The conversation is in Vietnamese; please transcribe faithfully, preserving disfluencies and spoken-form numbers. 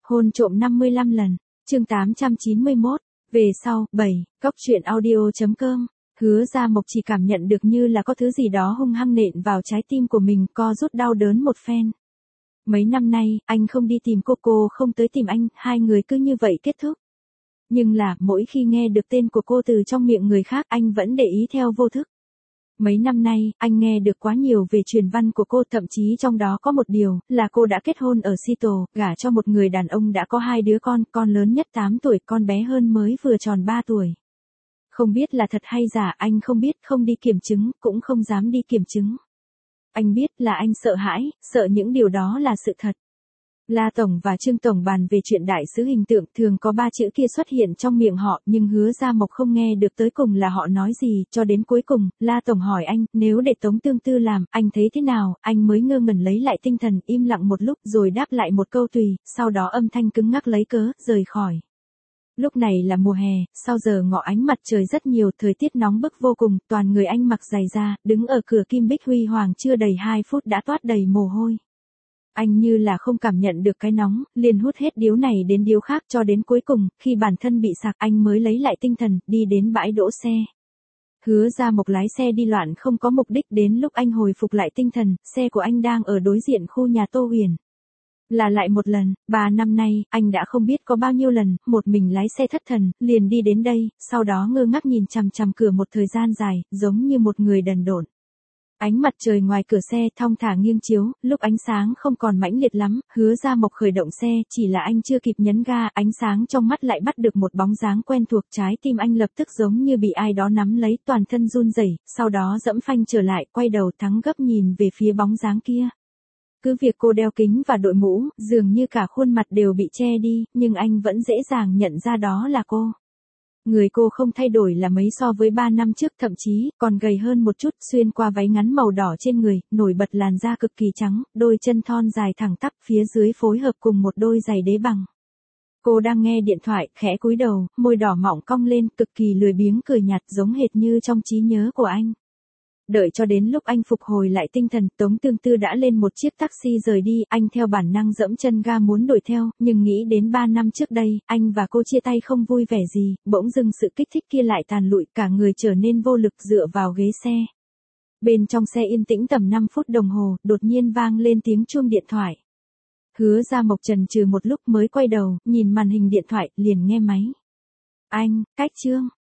Hôn trộm năm mươi lăm lần. Chương tám trăm chín mươi mốt. Về sau, bảy. Cóc truyện audio.com. Hứa Gia Mộc chỉ cảm nhận được như là có thứ gì đó hung hăng nện vào trái tim của mình, co rút đau đớn một phen. Mấy năm nay, anh không đi tìm cô, cô không tới tìm anh, hai người cứ như vậy kết thúc. Nhưng là, mỗi khi nghe được tên của cô từ trong miệng người khác, anh vẫn để ý theo vô thức. Mấy năm nay, anh nghe được quá nhiều về truyền văn của cô, thậm chí trong đó có một điều, là cô đã kết hôn ở Seattle, gả cho một người đàn ông đã có hai đứa con, con lớn nhất tám tuổi, con bé hơn mới vừa tròn ba tuổi. Không biết là thật hay giả, anh không biết, không đi kiểm chứng, cũng không dám đi kiểm chứng. Anh biết là anh sợ hãi, sợ những điều đó là sự thật. La Tổng và Trương Tổng bàn về chuyện đại sứ hình tượng, thường có ba chữ kia xuất hiện trong miệng họ, nhưng Hứa Gia Mộc không nghe được tới cùng là họ nói gì, cho đến cuối cùng, La Tổng hỏi anh, nếu để Tống Tương Tư làm, anh thấy thế nào, anh mới ngơ ngẩn lấy lại tinh thần, im lặng một lúc rồi đáp lại một câu tùy, sau đó âm thanh cứng ngắc lấy cớ, rời khỏi. Lúc này là mùa hè, sau giờ ngọ ánh mặt trời rất nhiều, thời tiết nóng bức vô cùng, toàn người anh mặc giày da, đứng ở cửa Kim Bích Huy Hoàng chưa đầy hai phút đã toát đầy mồ hôi. Anh như là không cảm nhận được cái nóng, liền hút hết điếu này đến điếu khác cho đến cuối cùng, khi bản thân bị sạc anh mới lấy lại tinh thần, đi đến bãi đỗ xe. Hứa Gia Mộc lái xe đi loạn không có mục đích, đến lúc anh hồi phục lại tinh thần, xe của anh đang ở đối diện khu nhà Tô Huyền. Là lại một lần, ba năm nay, anh đã không biết có bao nhiêu lần, một mình lái xe thất thần, liền đi đến đây, sau đó ngơ ngác nhìn chằm chằm cửa một thời gian dài, giống như một người đần độn. Ánh mặt trời ngoài cửa xe thong thả nghiêng chiếu, lúc ánh sáng không còn mãnh liệt lắm, Hứa Gia Mộc khởi động xe, chỉ là anh chưa kịp nhấn ga, ánh sáng trong mắt lại bắt được một bóng dáng quen thuộc, trái tim anh lập tức giống như bị ai đó nắm lấy, toàn thân run rẩy, sau đó dẫm phanh trở lại, quay đầu thắng gấp nhìn về phía bóng dáng kia. Cứ việc cô đeo kính và đội mũ, dường như cả khuôn mặt đều bị che đi, nhưng anh vẫn dễ dàng nhận ra đó là cô. Người cô không thay đổi là mấy so với ba năm trước, thậm chí còn gầy hơn một chút, xuyên qua váy ngắn màu đỏ trên người, nổi bật làn da cực kỳ trắng, đôi chân thon dài thẳng tắp phía dưới phối hợp cùng một đôi giày đế bằng. Cô đang nghe điện thoại, khẽ cúi đầu, môi đỏ mọng cong lên, cực kỳ lười biếng cười nhạt giống hệt như trong trí nhớ của anh. Đợi cho đến lúc anh phục hồi lại tinh thần, Tống Tương Tư đã lên một chiếc taxi rời đi, anh theo bản năng dẫm chân ga muốn đuổi theo, nhưng nghĩ đến ba năm trước đây, anh và cô chia tay không vui vẻ gì, bỗng dưng sự kích thích kia lại tàn lụi, cả người trở nên vô lực dựa vào ghế xe. Bên trong xe yên tĩnh tầm năm phút đồng hồ, đột nhiên vang lên tiếng chuông điện thoại. Hứa Gia Mộc chần chừ một lúc mới quay đầu, nhìn màn hình điện thoại, liền nghe máy. Anh, Cách Trương.